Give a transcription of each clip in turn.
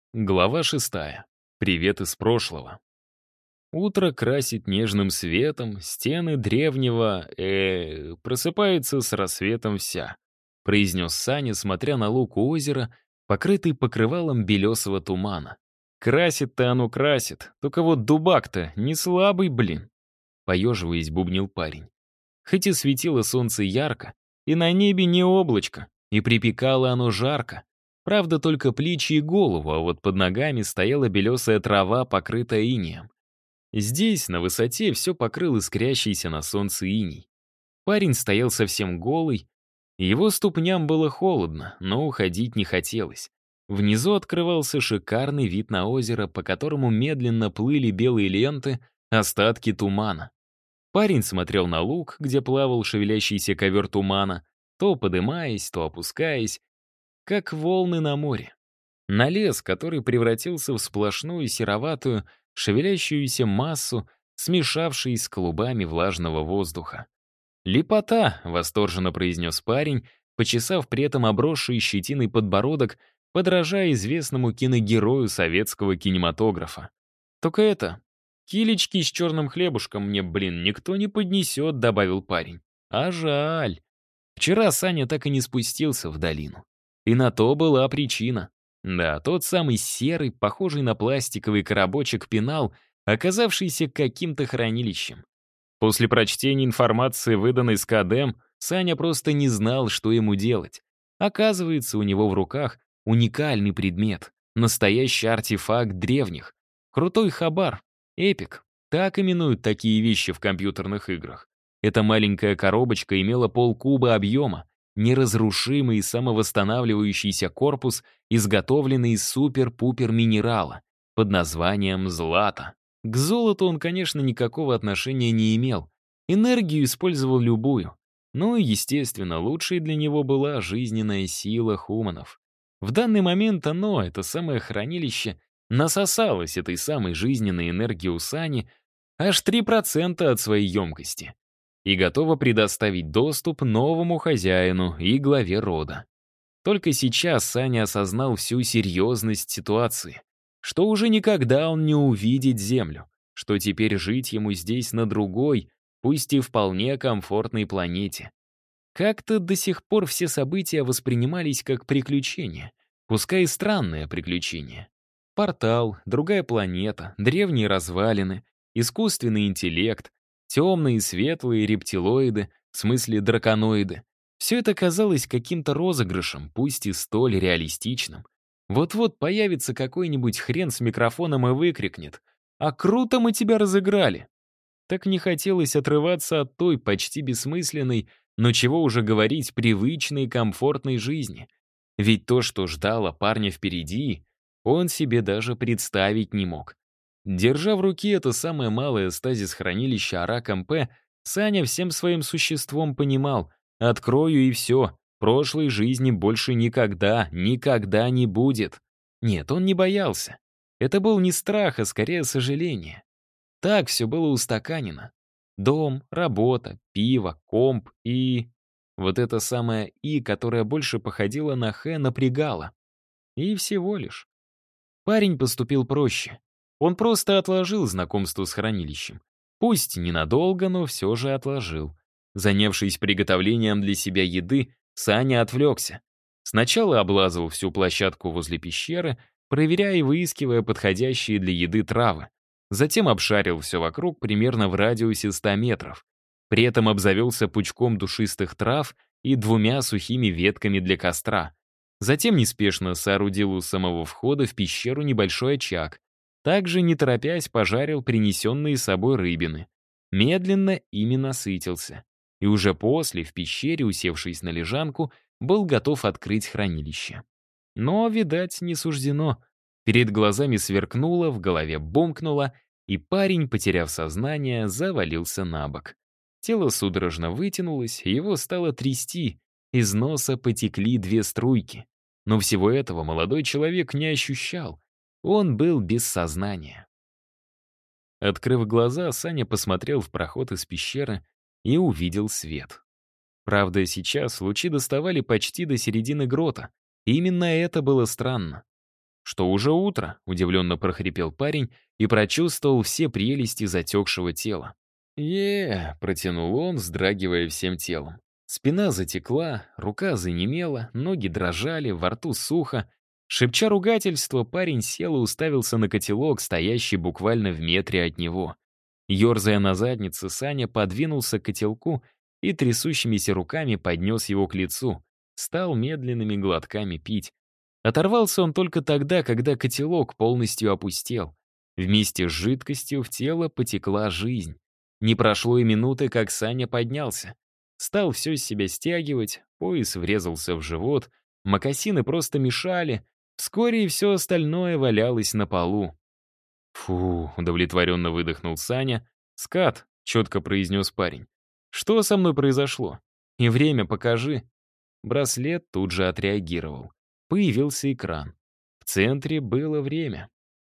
Глава 6. Привет из прошлого. Утро красит нежным светом, стены древнего, просыпаются с рассветом вся, произнес Саня, смотря на луг у озера, покрытый покрывалом белесого тумана. Красит-то оно красит, только вот дубак-то не слабый, блин. Поеживаясь, бубнил парень. Хоть и светило солнце ярко, и на небе не облачко, и припекало оно жарко. Правда, только плечи и голову, а вот под ногами стояла белесая трава, покрытая инеем. Здесь, на высоте, все покрыл искрящийся на солнце иней. Парень стоял совсем голый, и его ступням было холодно, но уходить не хотелось. Внизу открывался шикарный вид на озеро, по которому медленно плыли белые ленты, остатки тумана. Парень смотрел на луг, где плавал шевелящийся ковер тумана, то подымаясь, то опускаясь, как волны на море. На лес, который превратился в сплошную сероватую, шевелящуюся массу, смешавшись с клубами влажного воздуха. «Лепота!» — восторженно произнес парень, почесав при этом обросший щетиной подбородок, подражая известному киногерою советского кинематографа. «Только это, килечки с черным хлебушком мне, блин, никто не поднесет», — добавил парень. «А жаль. Вчера Саня так и не спустился в долину. И на то была причина. Да, тот самый серый, похожий на пластиковый коробочек пенал, оказавшийся каким-то хранилищем. После прочтения информации, выданной СКАДЭМ, Саня просто не знал, что ему делать. Оказывается, у него в руках уникальный предмет, настоящий артефакт древних. Крутой хабар, эпик. Так именуют такие вещи в компьютерных играх. Эта маленькая коробочка имела полкуба объема, неразрушимый и самовосстанавливающийся корпус, изготовленный из супер-пупер минерала под названием злато. К золоту он, конечно, никакого отношения не имел. Энергию использовал любую. Ну и, естественно, лучшей для него была жизненная сила хуманов. В данный момент оно, это самое хранилище, насосалось этой самой жизненной энергии у Сани аж 3% от своей емкости и готово предоставить доступ новому хозяину и главе рода. Только сейчас Саня осознал всю серьезность ситуации, что уже никогда он не увидит Землю, что теперь жить ему здесь на другой, пусть и вполне комфортной планете. Как-то до сих пор все события воспринимались как приключения, пускай и странное приключение. Портал, другая планета, древние развалины, искусственный интеллект, темные и светлые рептилоиды, в смысле драконоиды. Все это казалось каким-то розыгрышем, пусть и столь реалистичным. Вот-вот появится какой-нибудь хрен с микрофоном и выкрикнет: «А круто мы тебя разыграли!» Так не хотелось отрываться от той почти бессмысленной, но чего уже говорить, привычной комфортной жизни. Ведь то, что ждало парня впереди, он себе даже представить не мог. Держа в руке это самое малое стазис-хранилище Арак-МП, Саня всем своим существом понимал: открою и все, прошлой жизни больше никогда, никогда не будет. Нет, он не боялся. Это был не страх, а скорее сожаление. Так все было устаканено. Дом, работа, пиво, комп и... Вот это самое «и», которое больше походило на «х», напрягало. И всего лишь. Парень поступил проще. Он просто отложил знакомство с хранилищем. Пусть ненадолго, но все же отложил. Занявшись приготовлением для себя еды, Саня отвлекся. Сначала облазал всю площадку возле пещеры, проверяя и выискивая подходящие для еды травы. Затем обшарил все вокруг примерно в радиусе 100 метров. При этом обзавелся пучком душистых трав и 2 сухими ветками для костра. Затем неспешно соорудил у самого входа в пещеру небольшой очаг. Также, не торопясь, пожарил принесенные с собой рыбины. Медленно ими насытился. И уже после, в пещере, усевшись на лежанку, был готов открыть хранилище. Но, видать, не суждено. Перед глазами сверкнуло, в голове бумкнуло, и парень, потеряв сознание, завалился на бок. Тело судорожно вытянулось, и его стало трясти. Из носа потекли 2 струйки. Но всего этого молодой человек не ощущал. Он был без сознания. Открыв глаза, Саня посмотрел в проход из пещеры и увидел свет. Правда, сейчас лучи доставали почти до середины грота, и именно это было странно. «Что уже утро?» — удивленно прохрипел парень и прочувствовал все прелести затекшего тела. Протянул он, вздрагивая всем телом. Спина затекла, рука занемела, ноги дрожали, во рту сухо. Шепча ругательство, парень сел и уставился на котелок, стоящий буквально в метре от него. Ёрзая на заднице, Саня подвинулся к котелку и трясущимися руками поднес его к лицу. Стал медленными глотками пить. Оторвался он только тогда, когда котелок полностью опустел. Вместе с жидкостью в тело потекла жизнь. Не прошло и минуты, как Саня поднялся. Стал все с себя стягивать, пояс врезался в живот, мокасины просто мешали, вскоре и все остальное валялось на полу. «Фу», — удовлетворенно выдохнул Саня. «Скат», — четко произнес парень. «Что со мной произошло? И время покажи». Браслет тут же отреагировал. Появился экран. В центре было время.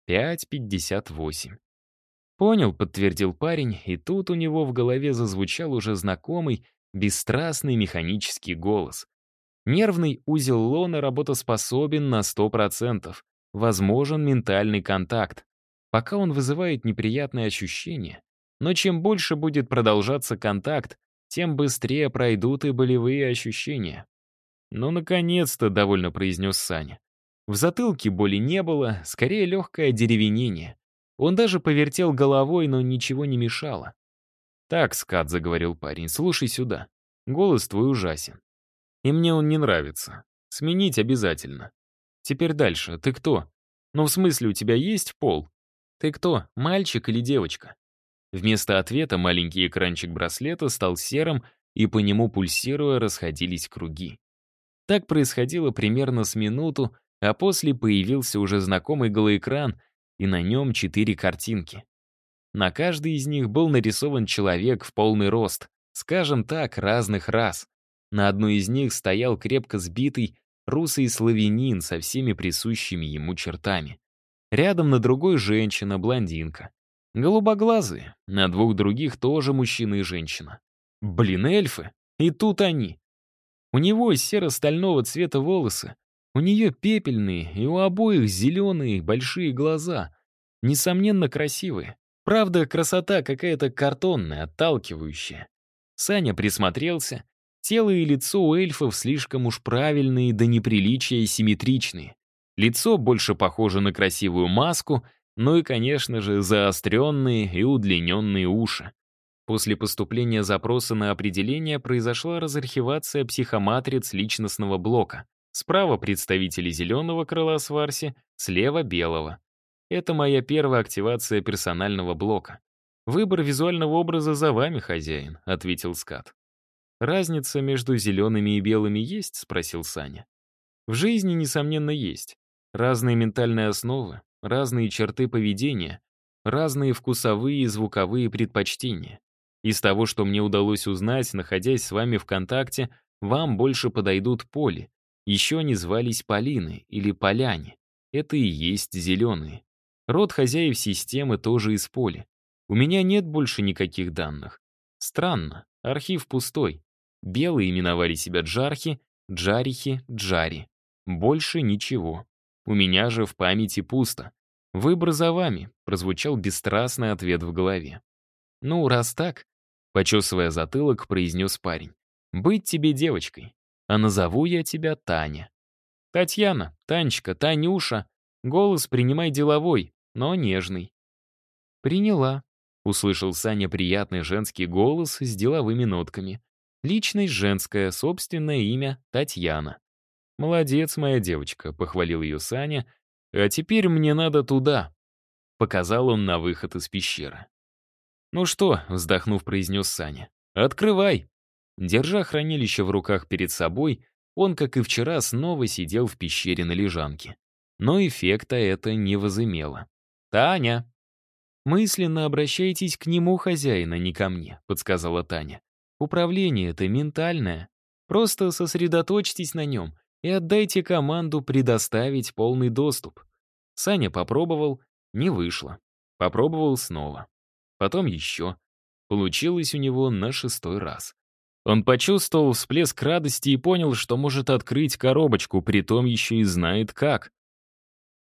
5:58. «Понял», — подтвердил парень, и тут у него в голове зазвучал уже знакомый, бесстрастный механический голос. Нервный узел лона работоспособен на 100%. Возможен ментальный контакт. Пока он вызывает неприятные ощущения, но чем больше будет продолжаться контакт, тем быстрее пройдут и болевые ощущения. «Ну, наконец-то», — довольно произнес Саня. В затылке боли не было, скорее легкое одеревенение. Он даже повертел головой, но ничего не мешало. «Так, Скат», — заговорил парень, — «слушай сюда. Голос твой ужасен. И мне он не нравится. Сменить обязательно. Теперь дальше. Ты кто? Ну, в смысле, у тебя есть пол? Ты кто, мальчик или девочка?» Вместо ответа маленький экранчик браслета стал серым, и по нему, пульсируя, расходились круги. Так происходило примерно с минуту, а после появился уже знакомый голоэкран, и на нем 4 картинки. На каждой из них был нарисован человек в полный рост, скажем так, разных рас. На одной из них стоял крепко сбитый русый славянин со всеми присущими ему чертами. Рядом на другой женщина, блондинка. Голубоглазые, на 2 других тоже мужчина и женщина. Блин, эльфы! И тут они. У него серо-стального цвета волосы, у нее пепельные, и у обоих зеленые большие глаза. Несомненно, красивые. Правда, красота какая-то картонная, отталкивающая. Саня присмотрелся. Тело и лицо у эльфов слишком уж правильные до неприличия и симметричные. Лицо больше похоже на красивую маску, ну и, конечно же, заостренные и удлиненные уши. После поступления запроса на определение произошла разархивация психоматриц личностного блока. Справа представители зеленого крыла Сварси, слева — белого. Это моя первая активация персонального блока. «Выбор визуального образа за вами, хозяин», — ответил Скат. «Разница между зелеными и белыми есть?» — спросил Саня. «В жизни, несомненно, есть. Разные ментальные основы, разные черты поведения, разные вкусовые и звуковые предпочтения. Из того, что мне удалось узнать, находясь с вами в контакте, вам больше подойдут поли. Еще они звались Полины или Поляне. Это и есть зеленые. Род хозяев системы тоже из поли. У меня нет больше никаких данных. Странно, архив пустой. Белые именовали себя Джархи, Джарихи, Джари. Больше ничего. У меня же в памяти пусто. «Выбор за вами», — прозвучал бесстрастный ответ в голове. «Ну, раз так», — почесывая затылок, произнес парень, «быть тебе девочкой, а назову я тебя Таня». «Татьяна, Танечка, Танюша, голос принимай деловой, но нежный». «Приняла», — услышал Саня приятный женский голос с деловыми нотками. «Личность женская, собственное имя Татьяна». «Молодец, моя девочка», — похвалил ее Саня. «А теперь мне надо туда», — показал он на выход из пещеры. «Ну что», — вздохнув, произнес Саня, — «открывай». Держа хранилище в руках перед собой, он, как и вчера, снова сидел в пещере на лежанке. Но эффекта это не возымело. «Таня!» «Мысленно обращайтесь к нему, хозяин, а не ко мне», — подсказала Таня. «Управление это ментальное. Просто сосредоточьтесь на нем и отдайте команду предоставить полный доступ». Саня попробовал, не вышло. Попробовал снова. Потом еще. Получилось у него на 6-й раз. Он почувствовал всплеск радости и понял, что может открыть коробочку, притом еще и знает как.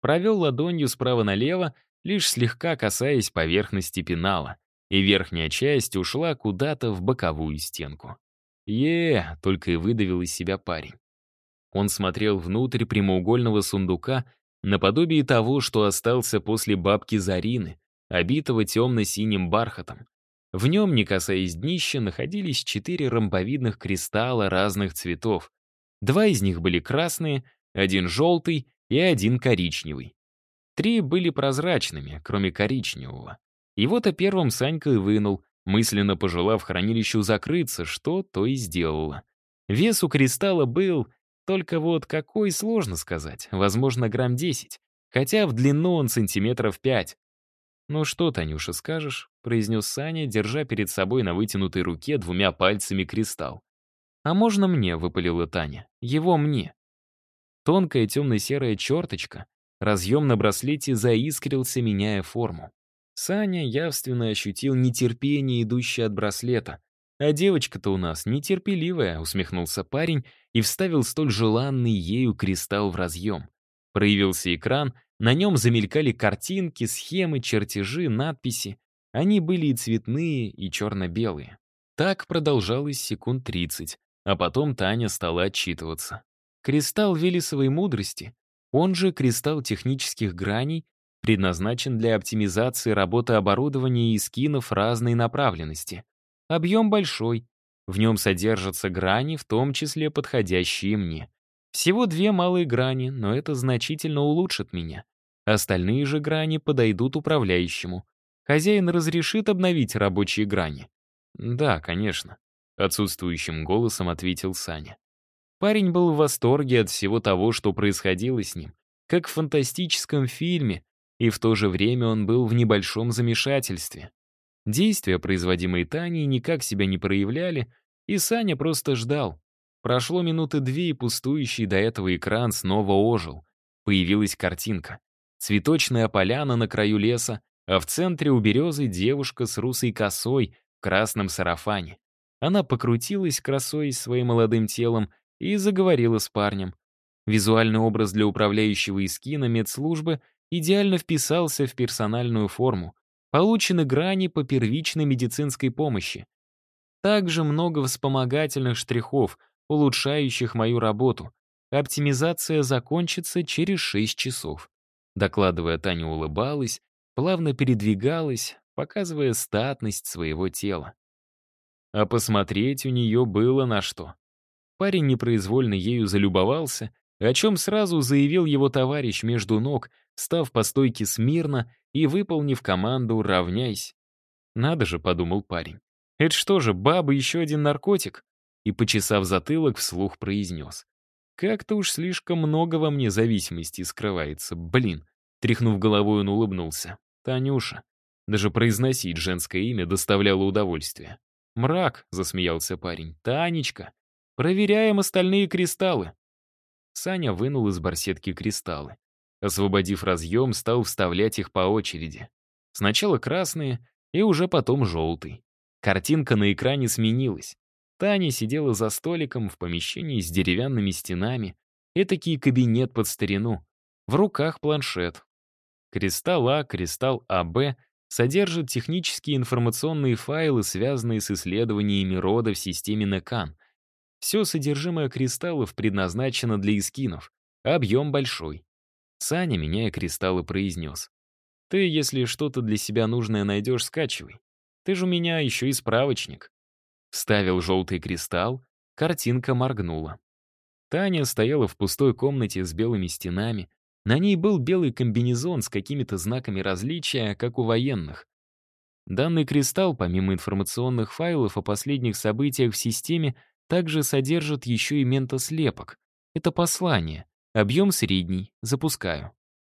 провел ладонью справа налево, лишь слегка касаясь поверхности пенала, и верхняя часть ушла куда-то в боковую стенку. Только и выдавил из себя парень. Он смотрел внутрь прямоугольного сундука, наподобие того, что остался после бабки Зарины, обитого темно-синим бархатом. В нем, не касаясь днища, находились 4 ромбовидных кристалла разных цветов. 2 из них были красные, 1 желтый и 1 коричневый. 3 были прозрачными, кроме коричневого. Его-то первым Санька и вынул, мысленно пожелав хранилищу закрыться, что то и сделала. Вес у кристалла был, только вот какой, сложно сказать, возможно, грамм 10, хотя в длину он сантиметров 5. «Ну что, Танюша, скажешь?» — произнес Саня, держа перед собой на вытянутой руке 2 пальцами кристалл. «А можно мне?» — выпалила Таня. «Его мне». Тонкая темно-серая черточка, разъем на браслете заискрился, меняя форму. Саня явственно ощутил нетерпение, идущее от браслета. «А девочка-то у нас нетерпеливая», — усмехнулся парень и вставил столь желанный ею кристалл в разъем. Проявился экран, на нем замелькали картинки, схемы, чертежи, надписи. Они были и цветные, и черно-белые. Так продолжалось секунд 30, а потом Таня стала отчитываться. Кристалл Велесовой мудрости, он же кристалл технических граней, предназначен для оптимизации работы оборудования и скинов разной направленности. Объем большой. В нем содержатся грани, в том числе подходящие мне. Всего 2 малые грани, но это значительно улучшит меня. Остальные же грани подойдут управляющему. Хозяин разрешит обновить рабочие грани? Да, конечно. Отсутствующим голосом ответил Саня. Парень был в восторге от всего того, что происходило с ним, как в фантастическом фильме, и в то же время он был в небольшом замешательстве. Действия, производимые Таней, никак себя не проявляли, и Саня просто ждал. Прошло минуты 2, и пустующий до этого экран снова ожил. Появилась картинка. Цветочная поляна на краю леса, а в центре у березы девушка с русой косой в красном сарафане. Она покрутилась, красуясь своим молодым телом, и заговорила с парнем. Визуальный образ для управляющего эскина медслужбы идеально вписался в персональную форму. Получены грани по первичной медицинской помощи. Также много вспомогательных штрихов, улучшающих мою работу. Оптимизация закончится через 6 часов. Докладывая, Таня улыбалась, плавно передвигалась, показывая статность своего тела. А посмотреть у нее было на что. Парень непроизвольно ею залюбовался, о чем сразу заявил его товарищ между ног, став по стойке смирно и выполнив команду «равняйсь». «Надо же», — подумал парень. «Это что же, баба еще один наркотик?» И, почесав затылок, вслух произнес. «Как-то уж слишком много во мне зависимости скрывается, блин». Тряхнув головой, он улыбнулся. «Танюша». Даже произносить женское имя доставляло удовольствие. «Мрак», — засмеялся парень. «Танечка. Проверяем остальные кристаллы». Саня вынул из барсетки кристаллы. Освободив разъем, стал вставлять их по очереди. Сначала красные, и уже потом желтый. Картинка на экране сменилась. Таня сидела за столиком в помещении с деревянными стенами. Этакий кабинет под старину. В руках планшет. Кристалл А, кристалл АБ содержат технические информационные файлы, связанные с исследованиями рода в системе Некан. Все содержимое кристаллов предназначено для эскинов. Объем большой. Саня, меняя кристаллы, произнес. «Ты, если что-то для себя нужное найдешь, скачивай. Ты же у меня еще и справочник». Вставил желтый кристалл, картинка моргнула. Таня стояла в пустой комнате с белыми стенами. На ней был белый комбинезон с какими-то знаками различия, как у военных. Данный кристалл, помимо информационных файлов о последних событиях в системе, также содержит еще и ментослепок. Это послание. Объем средний. Запускаю.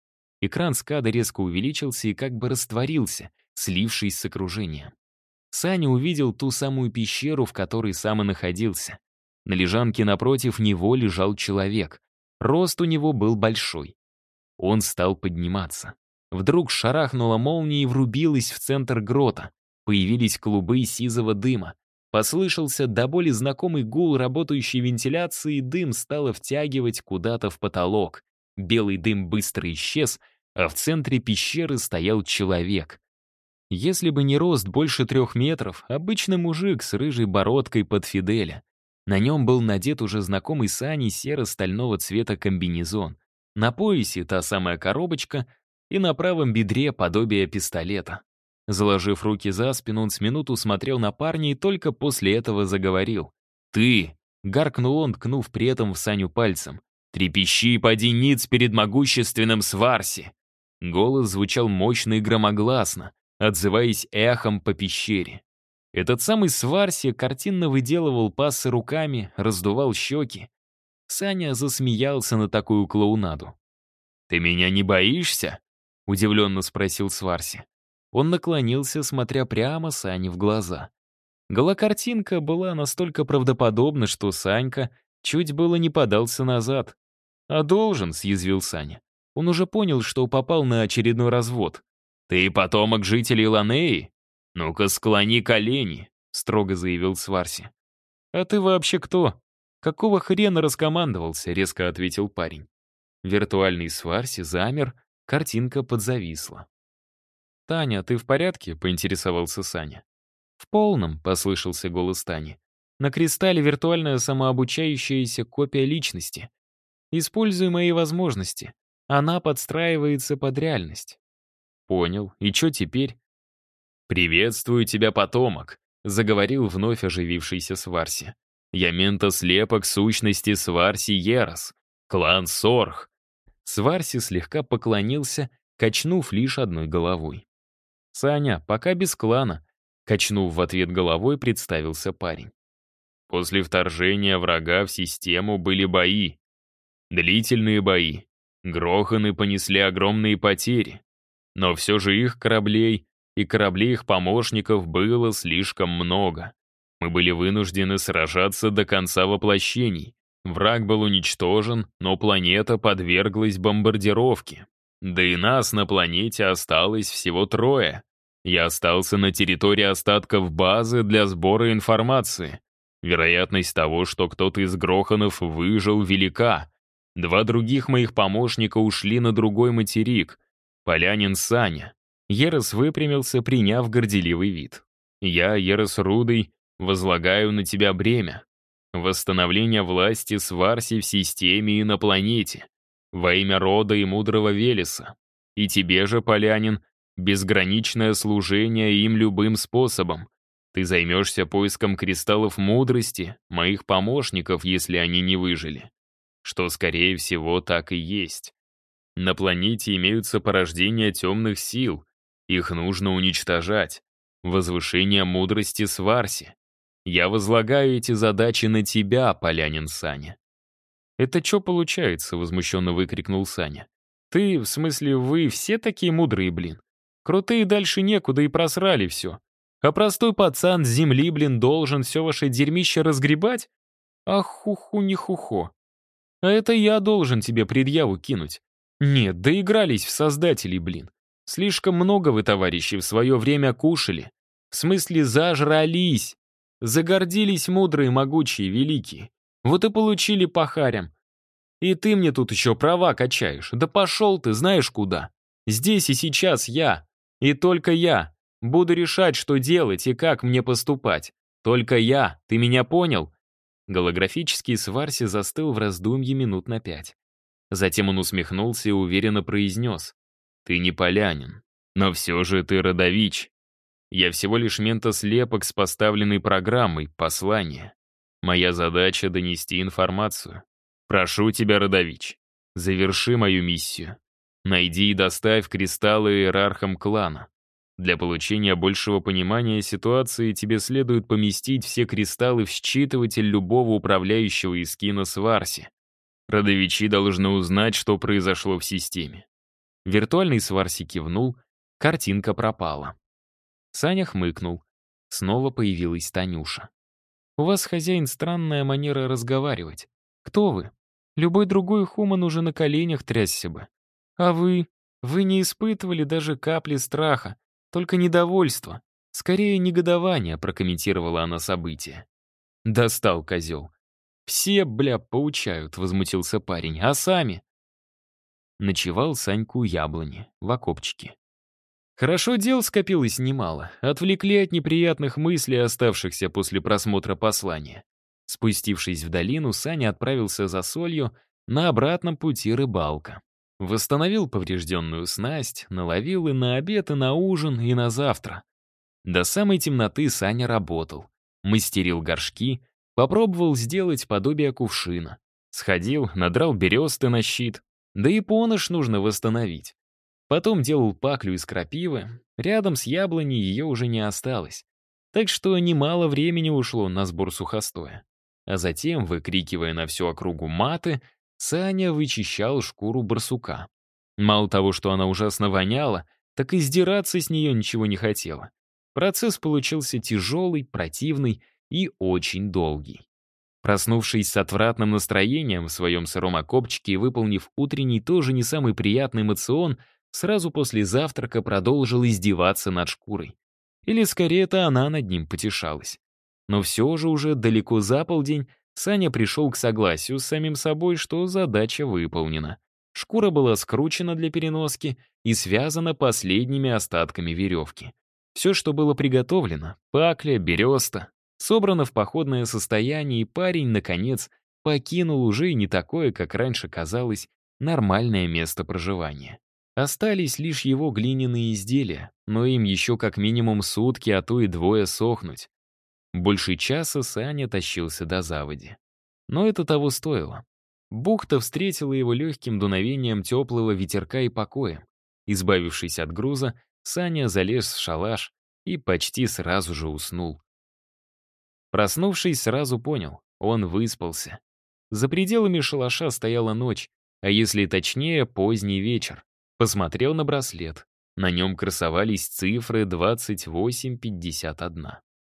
Экран скада резко увеличился и как бы растворился, слившись с окружением. Саня увидел ту самую пещеру, в которой сам и находился. На лежанке напротив него лежал человек. Рост у него был большой. Он стал подниматься. Вдруг шарахнула молния и врубилась в центр грота. Появились клубы сизого дыма. Послышался до боли знакомый гул работающей вентиляции, и дым стало втягивать куда-то в потолок. Белый дым быстро исчез, а в центре пещеры стоял человек. Если бы не рост больше 3 метров, обычный мужик с рыжей бородкой под Фиделя. На нем был надет уже знакомый Сане серо-стального цвета комбинезон. На поясе та самая коробочка и на правом бедре подобие пистолета. Заложив руки за спину, он с минуту смотрел на парня и только после этого заговорил. «Ты!» — гаркнул он, ткнув при этом в Саню пальцем. «Трепещи, поди ниц перед могущественным Сварси!» Голос звучал мощно и громогласно, отзываясь эхом по пещере. Этот самый Сварси картинно выделывал пассы руками, раздувал щеки. Саня засмеялся на такую клоунаду. «Ты меня не боишься?» — удивленно спросил Сварси. Он наклонился, смотря прямо Сане в глаза. Голокартинка была настолько правдоподобна, что Санька чуть было не подался назад. «А должен», — съязвил Саня. Он уже понял, что попал на очередной развод. «Ты потомок жителей Ланеи? Ну-ка склони колени», — строго заявил Сварси. «А ты вообще кто? Какого хрена раскомандовался?» — резко ответил парень. Виртуальный Сварси замер, картинка подзависла. «Таня, ты в порядке?» — поинтересовался Саня. «В полном», — послышался голос Тани. «На кристалле виртуальная самообучающаяся копия личности. Используй мои возможности. Она подстраивается под реальность». «Понял. И что теперь?» «Приветствую тебя, потомок», — заговорил вновь оживившийся Сварси. «Я ментослепок сущности Сварси Ерос, клан Сорх». Сварси слегка поклонился, качнув лишь одной головой. «Саня, пока без клана», — качнув в ответ головой, представился парень. После вторжения врага в систему были бои. Длительные бои. Гроханы понесли огромные потери. Но все же их кораблей и кораблей их помощников было слишком много. Мы были вынуждены сражаться до конца воплощений. Враг был уничтожен, но планета подверглась бомбардировке. Да и нас на планете осталось всего 3. Я остался на территории остатков базы для сбора информации. Вероятность того, что кто-то из Гроханов выжил, велика. 2 других моих помощника ушли на другой материк. Полянин Саня. Ерос выпрямился, приняв горделивый вид. Я, Ерос Рудый, возлагаю на тебя бремя. Восстановление власти Сварси в системе и на планете. Во имя рода и мудрого Велеса. И тебе же, Полянин, безграничное служение им любым способом. Ты займешься поиском кристаллов мудрости, моих помощников, если они не выжили. Что, скорее всего, так и есть. На планете имеются порождения темных сил. Их нужно уничтожать. Возвышение мудрости Сварси. Я возлагаю эти задачи на тебя, Полянин Саня». «Это что получается?» — возмущенно выкрикнул Саня. «Ты, в смысле, вы все такие мудрые, блин? Крутые дальше некуда и просрали все. А простой пацан с земли, блин, должен все ваше дерьмище разгребать? Ах, хуху-не-хухо. А это я должен тебе предъяву кинуть. Нет, доигрались в создателей, блин. Слишком много вы, товарищи, в свое время кушали. В смысле, зажрались. Загордились мудрые, могучие, великие. Вот и получили по харям. И ты мне тут еще права качаешь. Да пошел ты, знаешь куда. Здесь и сейчас я. И только я. Буду решать, что делать и как мне поступать. Только я. Ты меня понял?» Голографический Сварси застыл в раздумье минут на 5. Затем он усмехнулся и уверенно произнес. «Ты не полянин, но все же ты родович. Я всего лишь ментослепок с поставленной программой, послание. Моя задача — донести информацию. Прошу тебя, родович, заверши мою миссию. Найди и доставь кристаллы иерархам клана. Для получения большего понимания ситуации тебе следует поместить все кристаллы в считыватель любого управляющего эскина Сварси. Родовичи должны узнать, что произошло в системе». Виртуальный Сварси кивнул, картинка пропала. Саня хмыкнул. Снова появилась Танюша. «У вас, хозяин, странная манера разговаривать. Кто вы? Любой другой хуман уже на коленях трясся бы. А вы? Вы не испытывали даже капли страха, только недовольство. Скорее, негодование», — прокомментировала она событие. «Достал козел. Все, бля, поучают», — возмутился парень. «А сами?» ночевал Санька у яблони, в окопчике. Хорошо, дел скопилось немало, отвлекли от неприятных мыслей, оставшихся после просмотра послания. Спустившись в долину, Саня отправился за солью, на обратном пути рыбалка. Восстановил поврежденную снасть, наловил и на обед, и на ужин, и на завтра. До самой темноты Саня работал. Мастерил горшки, попробовал сделать подобие кувшина. Сходил, надрал бересты на щит. Да и понож нужно восстановить. Потом делал паклю из крапивы. Рядом с яблоней ее уже не осталось. Так что немало времени ушло на сбор сухостоя. А затем, выкрикивая на всю округу маты, Саня вычищал шкуру барсука. Мало того, что она ужасно воняла, так и сдираться с нее ничего не хотела. Процесс получился тяжелый, противный и очень долгий. Проснувшись с отвратным настроением в своем сыром окопчике и выполнив утренний тоже не самый приятный эмоцион, сразу после завтрака продолжил издеваться над шкурой. Или скорее это она над ним потешалась. Но все же уже далеко за полдень Саня пришел к согласию с самим собой, что задача выполнена. Шкура была скручена для переноски и связана последними остатками веревки. Все, что было приготовлено, пакля, береста, собрано в походное состояние, и парень, наконец, покинул уже и не такое, как раньше казалось, нормальное место проживания. Остались лишь его глиняные изделия, но им еще как минимум сутки, а то и двое сохнуть. Больше часа Саня тащился до заводи. Но это того стоило. Бухта встретила его легким дуновением теплого ветерка и покоем. Избавившись от груза, Саня залез в шалаш и почти сразу же уснул. Проснувшись, сразу понял — он выспался. За пределами шалаша стояла ночь, а если точнее, поздний вечер. Посмотрел на браслет. На нем красовались цифры 28:51.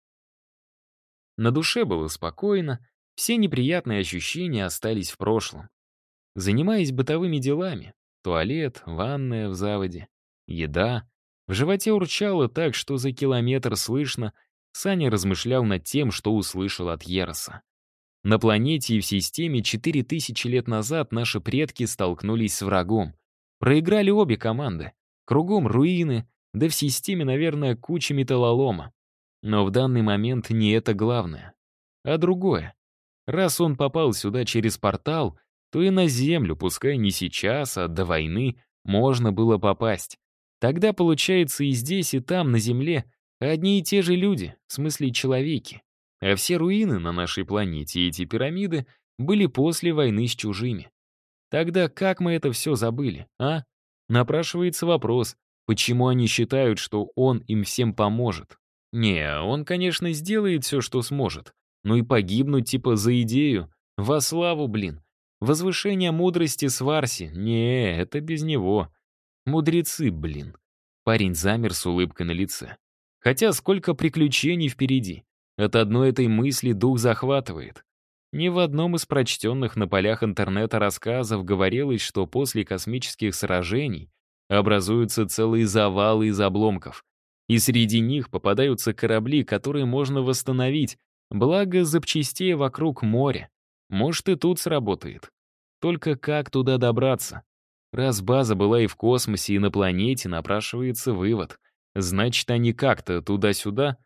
На душе было спокойно, все неприятные ощущения остались в прошлом. Занимаясь бытовыми делами — туалет, ванная в заводе, еда — в животе урчало так, что за километр слышно. Саня размышлял над тем, что услышал от Ероса. На планете и в системе 4000 лет назад наши предки столкнулись с врагом. Проиграли обе команды. Кругом руины, да в системе, наверное, куча металлолома. Но в данный момент не это главное, а другое. Раз он попал сюда через портал, то и на Землю, пускай не сейчас, а до войны, можно было попасть. Тогда, получается, и здесь, и там, на Земле, одни и те же люди, в смысле человеки. А все руины на нашей планете и эти пирамиды были после войны с чужими. Тогда как мы это все забыли, а? Напрашивается вопрос, почему они считают, что он им всем поможет? Не, он, конечно, сделает все, что сможет, но и погибнуть типа за идею, во славу, блин. Возвышение мудрости Сварси, не, это без него. Мудрецы, блин. Парень замер с улыбкой на лице. Хотя сколько приключений впереди. От одной этой мысли дух захватывает. Ни в одном из прочтенных на полях интернета рассказов говорилось, что после космических сражений образуются целые завалы из обломков. И среди них попадаются корабли, которые можно восстановить, благо запчастей вокруг моря. Может, и тут сработает. Только как туда добраться? Раз база была и в космосе, и на планете, напрашивается вывод. Значит, они как-то туда-сюда.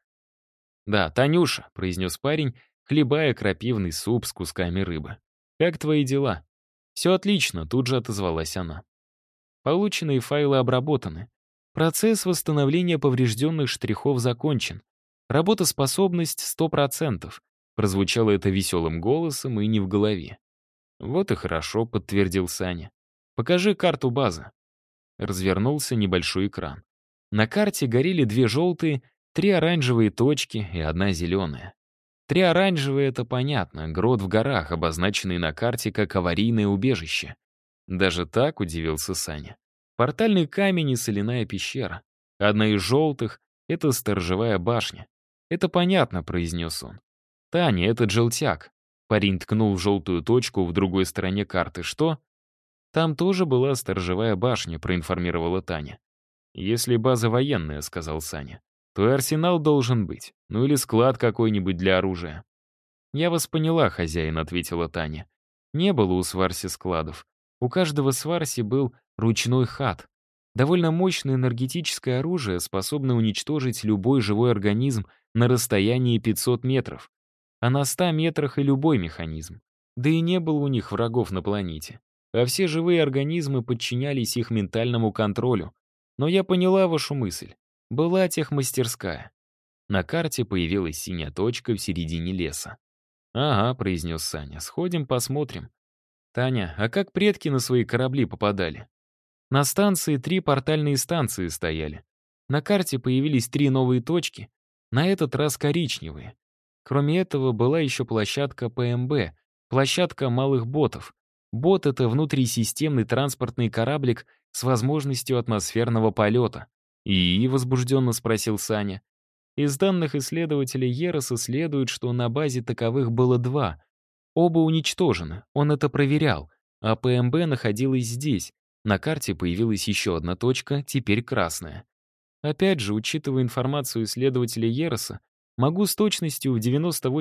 «Да, Танюша», — произнес парень, хлебая крапивный суп с кусками рыбы. «Как твои дела?» «Все отлично», — тут же отозвалась она. Полученные файлы обработаны. Процесс восстановления поврежденных штрихов закончен. Работоспособность 100%. Прозвучало это веселым голосом и не в голове. «Вот и хорошо», — подтвердил Саня. «Покажи карту базы». Развернулся небольшой экран. На карте горели 2 желтые, 3 оранжевые точки и 1 зеленая. 3 оранжевые — это понятно, грот в горах, обозначенный на карте как аварийное убежище. Даже так, удивился Саня. Портальный камень и соляная пещера. Одна из желтых — это сторожевая башня. «Это понятно», — произнес он. «Таня, это желтяк». Парень ткнул в желтую точку в другой стороне карты. «Что?» «Там тоже была сторожевая башня», — проинформировала Таня. «Если база военная», — сказал Саня, — «то и арсенал должен быть. Ну или склад какой-нибудь для оружия». «Я вас поняла, хозяин», — ответила Таня. «Не было у Сварси складов. У каждого Сварси был ручной хат. Довольно мощное энергетическое оружие, способное уничтожить любой живой организм на расстоянии 500 метров. А на 100 метрах и любой механизм. Да и не было у них врагов на планете. А все живые организмы подчинялись их ментальному контролю. Но я поняла вашу мысль. Была техмастерская. На карте появилась синяя точка в середине леса. «Ага», — произнес Саня, — «сходим, посмотрим». «Таня, а как предки на свои корабли попадали?» На станции 3 портальные станции стояли. На карте появились 3 новые точки, на этот раз коричневые. Кроме этого, была еще площадка ПМБ, площадка малых ботов. Бот — это внутрисистемный транспортный кораблик с возможностью атмосферного полета. «И?» — возбужденно спросил Саня. Из данных исследователя Ероса следует, что на базе таковых было 2. Оба уничтожены, он это проверял, а ПМБ находилась здесь. На карте появилась еще одна точка, теперь красная. Опять же, учитывая информацию исследователя Ероса, могу с точностью в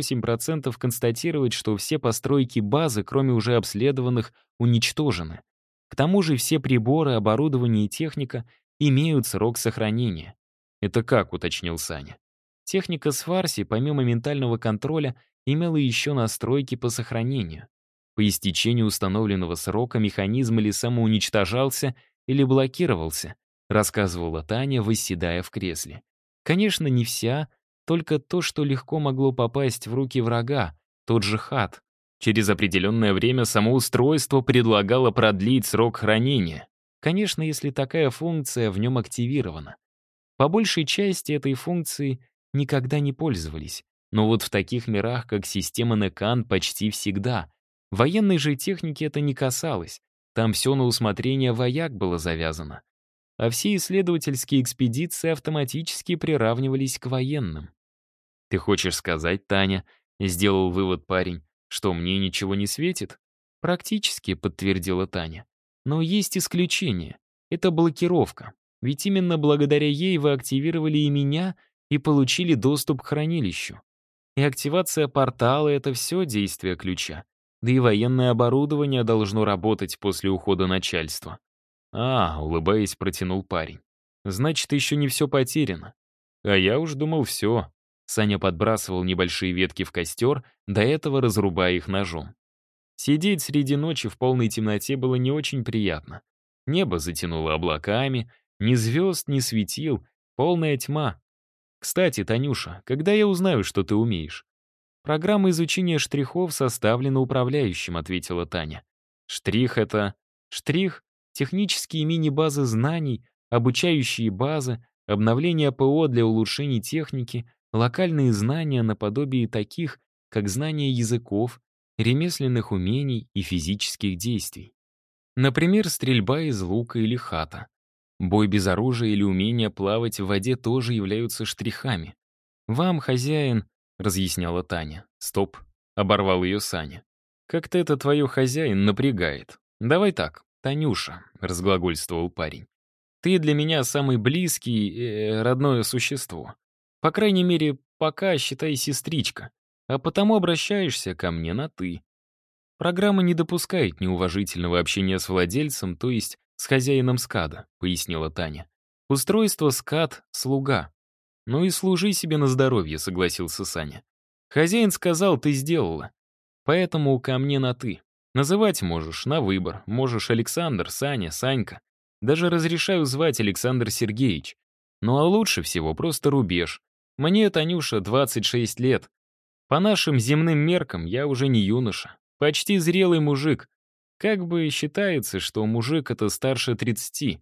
98% констатировать, что все постройки базы, кроме уже обследованных, уничтожены. К тому же все приборы, оборудование и техника имеют срок сохранения. «Это как?» — уточнил Саня. Техника с Фарси, помимо ментального контроля, имела еще настройки по сохранению. По истечению установленного срока механизм или самоуничтожался, или блокировался, рассказывала Таня, восседая в кресле. Конечно, не вся, только то, что легко могло попасть в руки врага, тот же хат. Через определенное время само устройство предлагало продлить срок хранения. Конечно, если такая функция в нем активирована. По большей части этой функции никогда не пользовались. Но вот в таких мирах, как система Некан, почти всегда. Военной же техники это не касалось. Там все на усмотрение вояк было завязано. А все исследовательские экспедиции автоматически приравнивались к военным. «Ты хочешь сказать, Таня?» — сделал вывод парень, «что мне ничего не светит?» «Практически», — подтвердила Таня. «Но есть исключение. Это блокировка. Ведь именно благодаря ей вы активировали и меня, и получили доступ к хранилищу. И активация портала — это все действие ключа. Да и военное оборудование должно работать после ухода начальства». «А», — улыбаясь, протянул парень. «Значит, еще не все потеряно». «А я уж думал, все». Саня подбрасывал небольшие ветки в костер, до этого разрубая их ножом. Сидеть среди ночи в полной темноте было не очень приятно. Небо затянуло облаками, ни звезд, ни светил, полная тьма. «Кстати, Танюша, когда я узнаю, что ты умеешь?» «Программа изучения штрихов составлена управляющим», — ответила Таня. «Штрих — это...» «Штрих — технические мини-базы знаний, обучающие базы, обновление ПО для улучшений техники, локальные знания наподобие таких, как знание языков, ремесленных умений и физических действий. Например, стрельба из лука или хата. Бой без оружия или умение плавать в воде тоже являются штрихами. Вам, хозяин, — разъясняла Таня. «Стоп», — оборвал ее Саня. «Как-то это твое хозяин напрягает. Давай так, Танюша», — разглагольствовал парень. «Ты для меня самый близкий, родное существо. По крайней мере, пока считай сестричка. А потому обращаешься ко мне на «ты». Программа не допускает неуважительного общения с владельцем, то есть с хозяином скада», — пояснила Таня. «Устройство скад — слуга». «Ну и служи себе на здоровье», — согласился Саня. «Хозяин сказал, ты сделала. Поэтому ко мне на «ты». Называть можешь на выбор. Можешь Александр, Саня, Санька. Даже разрешаю звать Александр Сергеевич. Ну а лучше всего просто рубеж. Мне, Танюша, 26 лет. По нашим земным меркам я уже не юноша. Почти зрелый мужик. Как бы считается, что мужик — это старше 30.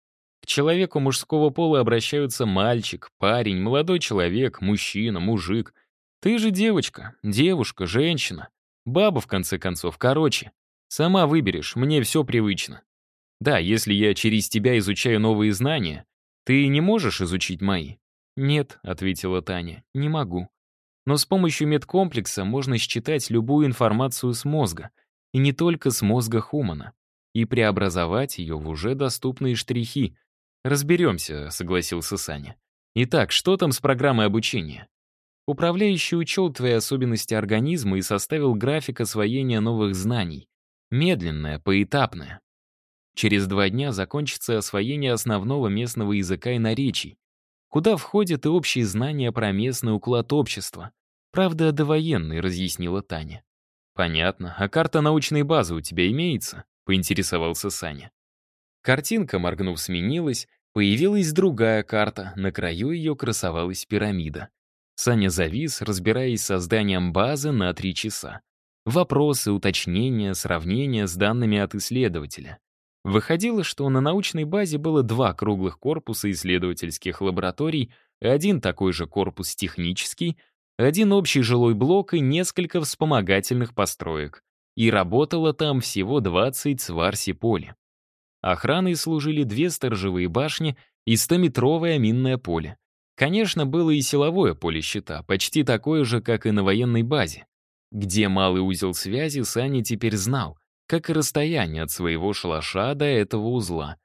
К человеку мужского пола обращаются мальчик, парень, молодой человек, мужчина, мужик. Ты же девочка, девушка, женщина. Баба, в конце концов, короче. Сама выберешь, мне все привычно. Да, если я через тебя изучаю новые знания, ты не можешь изучить мои? «Нет», — ответила Таня, — «не могу. Но с помощью медкомплекса можно считать любую информацию с мозга, и не только с мозга Хумана, и преобразовать ее в уже доступные штрихи. «Разберемся», — согласился Саня. «Итак, что там с программой обучения?» Управляющий учел твои особенности организма и составил график освоения новых знаний. Медленное, поэтапное. Через 2 дня закончится освоение основного местного языка и наречий, куда входят и общие знания про местный уклад общества. Правда, довоенный, разъяснила Таня. «Понятно. А карта научной базы у тебя имеется?» — поинтересовался Саня. Картинка, моргнув, сменилась, появилась другая карта, на краю ее красовалась пирамида. Саня завис, разбираясь с созданием базы на 3 часа. Вопросы, уточнения, сравнения с данными от исследователя. Выходило, что на научной базе было 2 круглых корпуса исследовательских лабораторий, один такой же корпус технический, один общий жилой блок и несколько вспомогательных построек. И работало там всего 20 сварси-поле. Охраной служили 2 сторожевые башни и 100-метровое минное поле. Конечно, было и силовое поле щита, почти такое же, как и на военной базе. Где малый узел связи, Саня теперь знал, как и расстояние от своего шалаша до этого узла.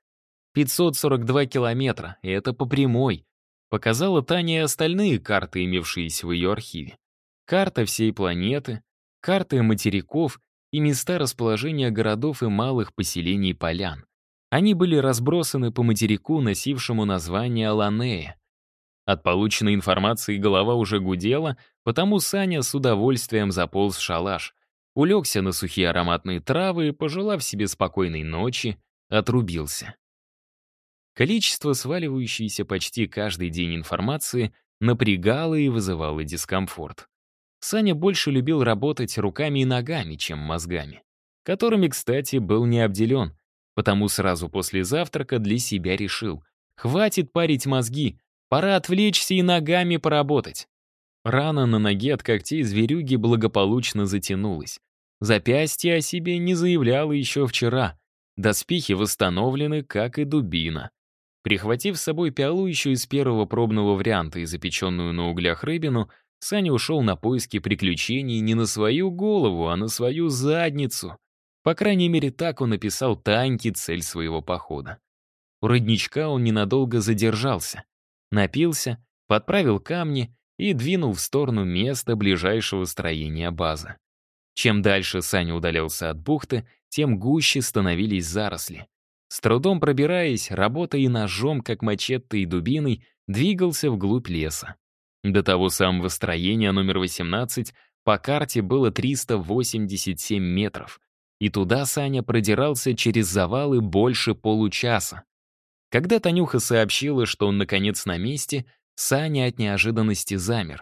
542 километра, и это по прямой. Показала Таня и остальные карты, имевшиеся в ее архиве. Карта всей планеты, карты материков и места расположения городов и малых поселений полян. Они были разбросаны по материку, носившему название Аланея. От полученной информации голова уже гудела, потому Саня с удовольствием заполз в шалаш, улегся на сухие ароматные травы и, пожелав себе спокойной ночи, отрубился. Количество сваливающейся почти каждый день информации напрягало и вызывало дискомфорт. Саня больше любил работать руками и ногами, чем мозгами, которыми, кстати, был не обделен, потому сразу после завтрака для себя решил: хватит парить мозги, пора отвлечься и ногами поработать. Рана на ноге от когтей зверюги благополучно затянулась. Запястье о себе не заявляло еще вчера. Доспехи восстановлены, как и дубина. Прихватив с собой пиалу еще из первого пробного варианта и запеченную на углях рыбину, Саня ушел на поиски приключений не на свою голову, а на свою задницу. По крайней мере, так он описал Таньке цель своего похода. У родничка он ненадолго задержался. Напился, подправил камни и двинул в сторону места ближайшего строения базы. Чем дальше Саня удалялся от бухты, тем гуще становились заросли. С трудом пробираясь, работая и ножом, как мачете и дубиной, двигался вглубь леса. До того самого строения номер 18 по карте было 387 метров, и туда Саня продирался через завалы больше получаса. Когда Танюха сообщила, что он наконец на месте, Саня от неожиданности замер.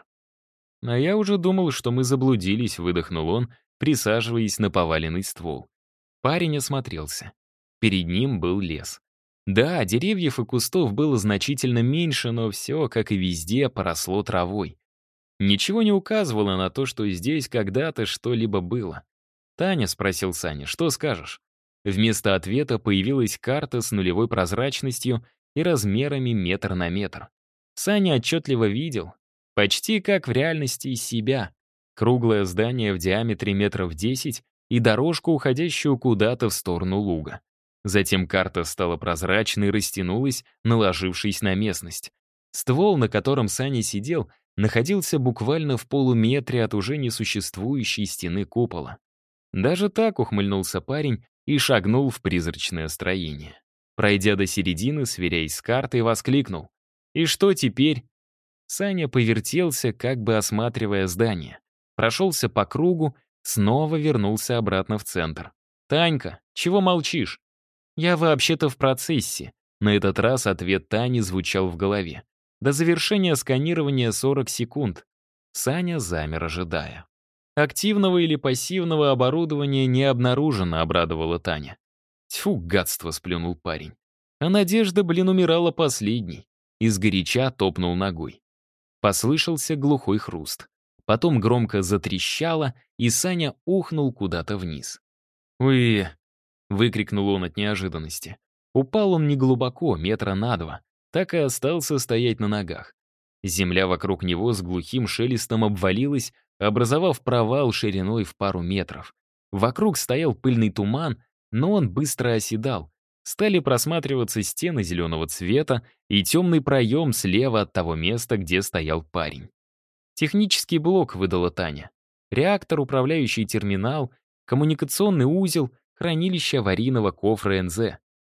«А я уже думал, что мы заблудились», — выдохнул он, присаживаясь на поваленный ствол. Парень осмотрелся. Перед ним был лес. Да, деревьев и кустов было значительно меньше, но все, как и везде, поросло травой. Ничего не указывало на то, что здесь когда-то что-либо было. «Таня», — спросил Саня, — «что скажешь?» Вместо ответа появилась карта с нулевой прозрачностью и размерами метр на метр. Саня отчетливо видел, почти как в реальности, из себя. Круглое здание в диаметре метров 10 и дорожку, уходящую куда-то в сторону луга. Затем карта стала прозрачной и растянулась, наложившись на местность. Ствол, на котором Саня сидел, находился буквально в полуметре от уже несуществующей стены купола. Даже так ухмыльнулся парень и шагнул в призрачное строение. Пройдя до середины, сверяясь с картой, воскликнул: «И что теперь?» Саня повертелся, как бы осматривая здание. Прошелся по кругу, снова вернулся обратно в центр. «Танька, чего молчишь?» «Я вообще-то в процессе». На этот раз ответ Тани звучал в голове. До завершения сканирования 40 секунд. Саня замер, ожидая. «Активного или пассивного оборудования не обнаружено», — обрадовала Таня. «Тьфу, гадство», — сплюнул парень. А надежда, умирала последней. Изгоряча топнул ногой. Послышался глухой хруст. Потом громко затрещало, и Саня ухнул куда-то вниз. «Уи!» — выкрикнул он от неожиданности. Упал он неглубоко, метра на 2, так и остался стоять на ногах. Земля вокруг него с глухим шелестом обвалилась, образовав провал шириной в пару метров. Вокруг стоял пыльный туман, но он быстро оседал. Стали просматриваться стены зеленого цвета и темный проем слева от того места, где стоял парень. «Технический блок», — выдала Таня. «Реактор, управляющий терминал, коммуникационный узел, хранилище аварийного кофра НЗ.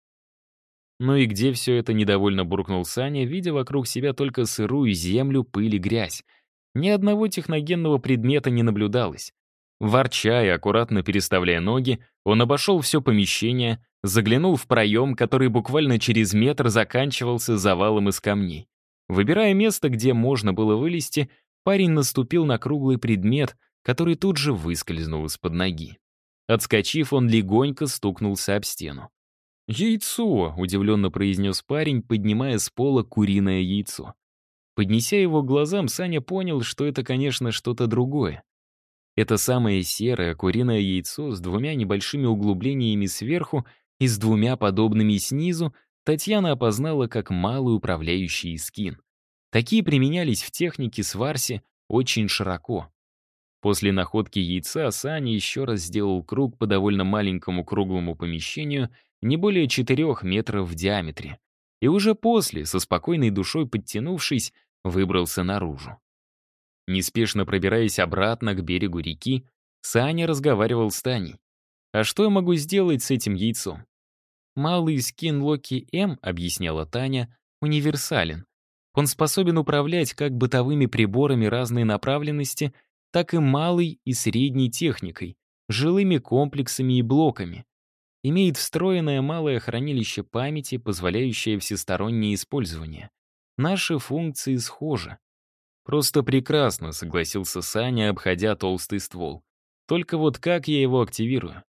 «Ну и где все это?» — недовольно буркнул Саня, видя вокруг себя только сырую землю, пыль и грязь. Ни одного техногенного предмета не наблюдалось. Ворча и аккуратно переставляя ноги, он обошел все помещение, заглянул в проем, который буквально через метр заканчивался завалом из камней. Выбирая место, где можно было вылезти, парень наступил на круглый предмет, который тут же выскользнул из-под ноги. Отскочив, он легонько стукнулся об стену. «Яйцо!» — удивленно произнес парень, поднимая с пола куриное яйцо. Поднеся его к глазам, Саня понял, что это, конечно, что-то другое. Это самое серое куриное яйцо с двумя небольшими углублениями сверху и с двумя подобными снизу Татьяна опознала как малый управляющий скин. Такие применялись в технике сварси очень широко. После находки яйца Саня еще раз сделал круг по довольно маленькому круглому помещению, не более 4 метров в диаметре. И уже после, со спокойной душой подтянувшись, выбрался наружу. Неспешно пробираясь обратно к берегу реки, Саня разговаривал с Таней. «А что я могу сделать с этим яйцом?» «Малый скин Локи М», — объясняла Таня, — «универсален. Он способен управлять как бытовыми приборами разной направленности, так и малой и средней техникой, жилыми комплексами и блоками. Имеет встроенное малое хранилище памяти, позволяющее всестороннее использование. Наши функции схожи». «Просто прекрасно», — согласился Саня, обходя толстый ствол. «Только вот как я его активирую?»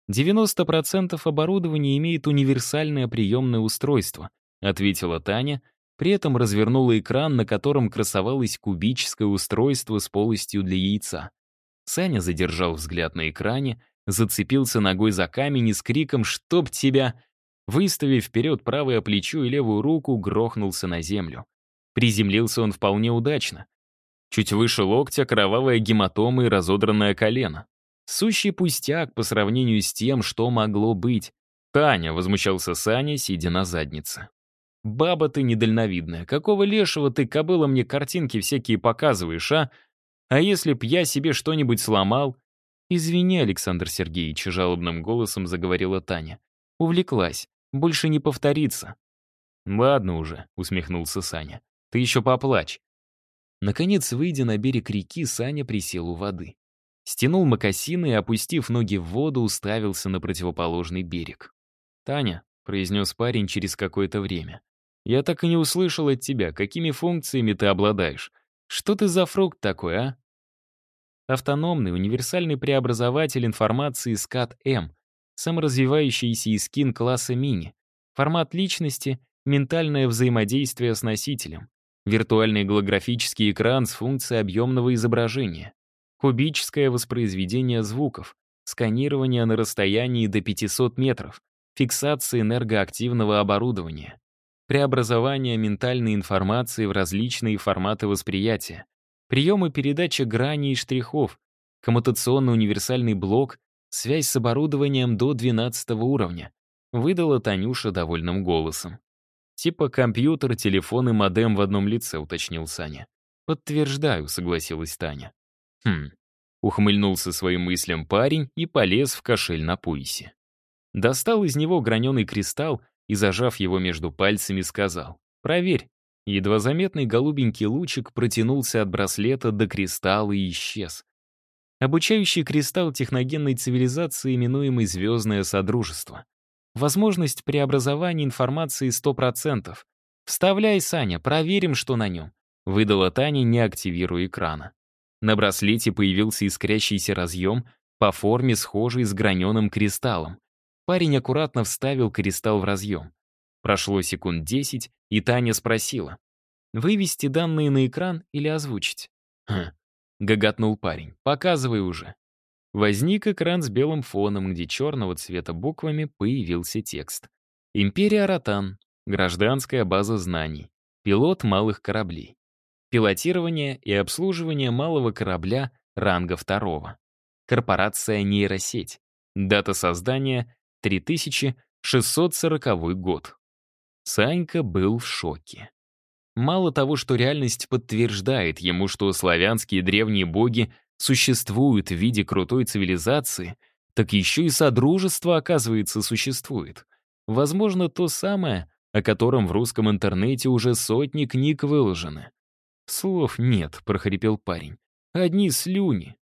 90% оборудования имеет универсальное приемное устройство, ответила Таня, при этом развернула экран, на котором красовалось кубическое устройство с полостью для яйца. Саня задержал взгляд на экране, зацепился ногой за камень и с криком «Чтоб тебя!», выставив вперед правое плечо и левую руку, грохнулся на землю. Приземлился он вполне удачно. Чуть выше локтя кровавая гематома и разодранное колено. Сущий пустяк по сравнению с тем, что могло быть. «Таня», — возмущался Саня, сидя на заднице. «Баба ты недальновидная, какого лешего ты, кобыла, мне картинки всякие показываешь, а? А если б я себе что-нибудь сломал?» «Извини, Александр Сергеевич», — жалобным голосом заговорила Таня. «Увлеклась. Больше не повторится». «Ладно уже», — усмехнулся Саня. «Ты еще поплачь». Наконец, выйдя на берег реки, Саня присел у воды. Стянул мокасины и, опустив ноги в воду, уставился на противоположный берег. «Таня», — произнес парень через какое-то время, «я так и не услышал от тебя, какими функциями ты обладаешь. Что ты за фрукт такой, а?» Автономный универсальный преобразователь информации SCAT-M, саморазвивающийся искин класса мини, формат личности, ментальное взаимодействие с носителем, виртуальный голографический экран с функцией объемного изображения, кубическое воспроизведение звуков, сканирование на расстоянии до 500 метров, фиксация энергоактивного оборудования, преобразование ментальной информации в различные форматы восприятия, прием и передача граней и штрихов, коммутационный универсальный блок, связь с оборудованием до 12 уровня, выдала Танюша довольным голосом. «Типа компьютер, телефон и модем в одном лице», — уточнил Саня. «Подтверждаю», — согласилась Таня. Ухмыльнулся своим мыслям парень и полез в кошель на поясе. Достал из него граненый кристалл и, зажав его между пальцами, сказал: «Проверь». Едва заметный голубенький лучик протянулся от браслета до кристалла и исчез. Обучающий кристалл техногенной цивилизации, именуемый «Звездное Содружество». Возможность преобразования информации 100%. «Вставляй, Саня, проверим, что на нем», — выдала Таня, не активируя экрана. На браслете появился искрящийся разъем, по форме схожий с граненым кристаллом. Парень аккуратно вставил кристалл в разъем. Прошло секунд 10, и Таня спросила: «Вывести данные на экран или озвучить?» «Хм», — гоготнул парень, «показывай уже». Возник экран с белым фоном, где черного цвета буквами появился текст. «Империя Ротан. Гражданская база знаний. Пилот малых кораблей. Пилотирование и обслуживание малого корабля ранга 2. Корпорация «Нейросеть». Дата создания — 3640 год». Санька был в шоке. Мало того, что реальность подтверждает ему, что славянские древние боги существуют в виде крутой цивилизации, так еще и содружество, оказывается, существует. Возможно, то самое, о котором в русском интернете уже сотни книг выложены. «Слов нет», — прохрипел парень. «Одни слюни.